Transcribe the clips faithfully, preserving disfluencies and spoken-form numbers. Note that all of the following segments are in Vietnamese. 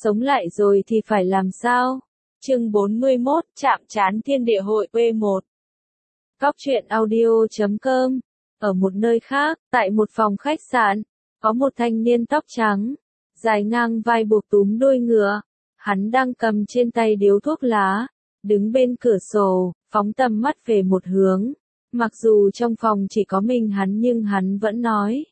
Sống lại rồi thì phải làm sao? Chương bốn mươi mốt, chạm trán thiên địa hội P một. Góc truyện audio chấm com. Ở một nơi khác, tại một phòng khách sạn, có một thanh niên tóc trắng, dài ngang vai buộc túm đuôi ngựa. Hắn đang cầm trên tay điếu thuốc lá, đứng bên cửa sổ, phóng tầm mắt về một hướng. Mặc dù trong phòng chỉ có mình hắn nhưng hắn vẫn nói.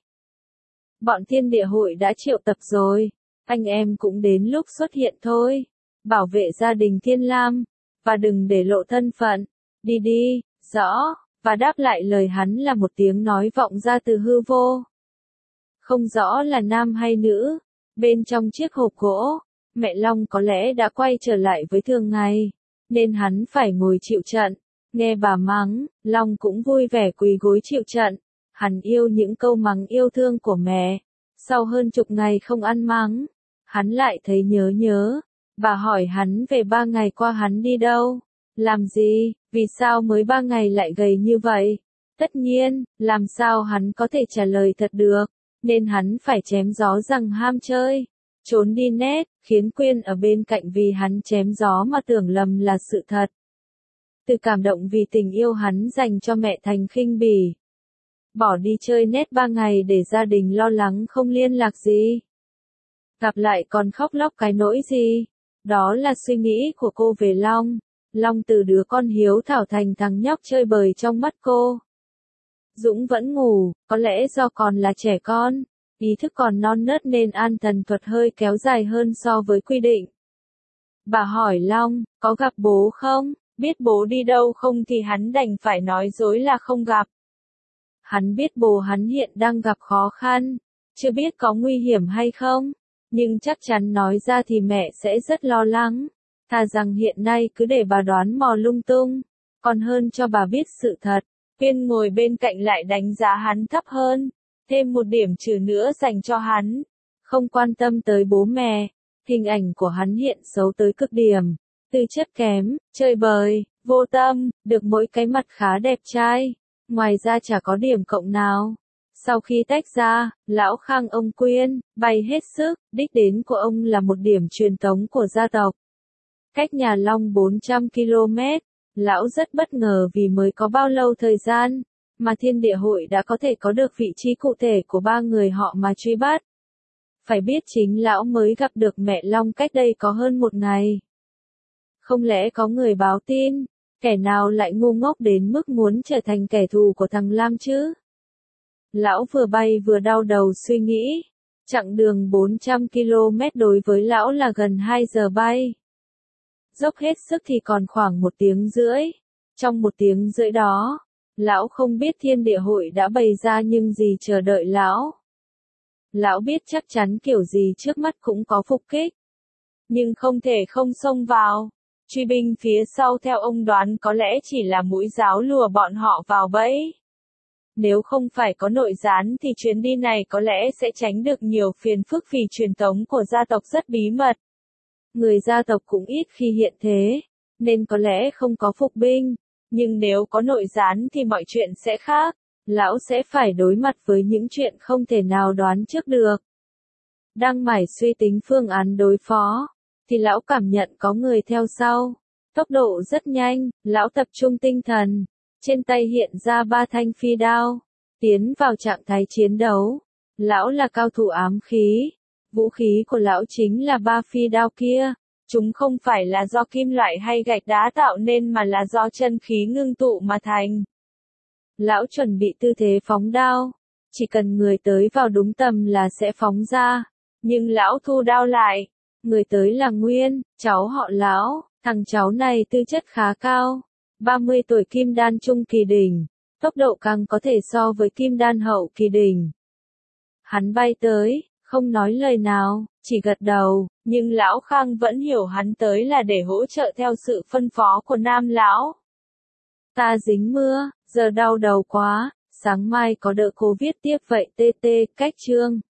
Bọn thiên địa hội đã triệu tập rồi, anh em cũng đến lúc xuất hiện thôi. Bảo vệ gia đình Thiên Lam, và đừng để lộ thân phận. Đi đi, rõ, và đáp lại lời hắn là một tiếng nói vọng ra từ hư vô. Không rõ là nam hay nữ, bên trong chiếc hộp gỗ, mẹ Long có lẽ đã quay trở lại với thường ngày, nên hắn phải ngồi chịu trận. Nghe bà mắng, Long cũng vui vẻ quỳ gối chịu trận. Hắn yêu những câu mắng yêu thương của mẹ. Sau hơn chục ngày không ăn mắng, hắn lại thấy nhớ nhớ. Bà hỏi hắn về ba ngày qua hắn đi đâu, làm gì, vì sao mới ba ngày lại gầy như vậy. Tất nhiên, làm sao hắn có thể trả lời thật được, nên hắn phải chém gió rằng ham chơi, trốn đi nét, khiến Quyên ở bên cạnh vì hắn chém gió mà tưởng lầm là sự thật. Từ cảm động vì tình yêu hắn dành cho mẹ thành khinh bỉ. Bỏ đi chơi nét ba ngày để gia đình lo lắng không liên lạc gì. Gặp lại còn khóc lóc cái nỗi gì. Đó là suy nghĩ của cô về Long. Long từ đứa con hiếu thảo thành thằng nhóc chơi bời trong mắt cô. Dũng vẫn ngủ, có lẽ do còn là trẻ con, ý thức còn non nớt nên an thần thuật hơi kéo dài hơn so với quy định. Bà hỏi Long, có gặp bố không? Biết bố đi đâu không thì hắn đành phải nói dối là không gặp. Hắn biết bố hắn hiện đang gặp khó khăn, chưa biết có nguy hiểm hay không. Nhưng chắc chắn nói ra thì mẹ sẽ rất lo lắng. Thà rằng hiện nay cứ để bà đoán mò lung tung, còn hơn cho bà biết sự thật. Quyên ngồi bên cạnh lại đánh giá hắn thấp hơn, thêm một điểm trừ nữa dành cho hắn. Không quan tâm tới bố mẹ, hình ảnh của hắn hiện xấu tới cực điểm. Tư chất kém, chơi bời, vô tâm, được mỗi cái mặt khá đẹp trai. Ngoài ra chả có điểm cộng nào. Sau khi tách ra, lão Khang ông Quyên, bay hết sức, đích đến của ông là một điểm truyền thống của gia tộc. Cách nhà Long bốn trăm ki lô mét, lão rất bất ngờ vì mới có bao lâu thời gian, mà thiên địa hội đã có thể có được vị trí cụ thể của ba người họ mà truy bắt. Phải biết chính lão mới gặp được mẹ Long cách đây có hơn một ngày. Không lẽ có người báo tin, kẻ nào lại ngu ngốc đến mức muốn trở thành kẻ thù của thằng Lam chứ? Lão vừa bay vừa đau đầu suy nghĩ, chặng đường bốn trăm ki lô mét đối với lão là gần hai giờ bay. Dốc hết sức thì còn khoảng một tiếng rưỡi. Trong một tiếng rưỡi đó, lão không biết thiên địa hội đã bày ra nhưng gì chờ đợi lão. Lão biết chắc chắn kiểu gì trước mắt cũng có phục kích. Nhưng không thể không xông vào. Truy binh phía sau theo ông đoán có lẽ chỉ là mũi giáo lùa bọn họ vào bẫy. Nếu không phải có nội gián thì chuyến đi này có lẽ sẽ tránh được nhiều phiền phức vì truyền thống của gia tộc rất bí mật. Người gia tộc cũng ít khi hiện thế, nên có lẽ không có phục binh. Nhưng nếu có nội gián thì mọi chuyện sẽ khác. Lão sẽ phải đối mặt với những chuyện không thể nào đoán trước được. Đang mải suy tính phương án đối phó, thì lão cảm nhận có người theo sau. Tốc độ rất nhanh, lão tập trung tinh thần. Trên tay hiện ra ba thanh phi đao, tiến vào trạng thái chiến đấu. Lão là cao thủ ám khí. Vũ khí của lão chính là ba phi đao kia. Chúng không phải là do kim loại hay gạch đá tạo nên mà là do chân khí ngưng tụ mà thành. Lão chuẩn bị tư thế phóng đao. Chỉ cần người tới vào đúng tầm là sẽ phóng ra. Nhưng lão thu đao lại. Người tới là Nguyên, cháu họ lão. Thằng cháu này tư chất khá cao. ba mươi tuổi kim đan trung kỳ đỉnh, tốc độ càng có thể so với kim đan hậu kỳ đỉnh. Hắn bay tới, không nói lời nào, chỉ gật đầu, nhưng lão Khang vẫn hiểu hắn tới là để hỗ trợ theo sự phân phó của Nam lão. Ta dính mưa, giờ đau đầu quá, sáng mai có đỡ cô viết tiếp vậy tê tê, cách chương.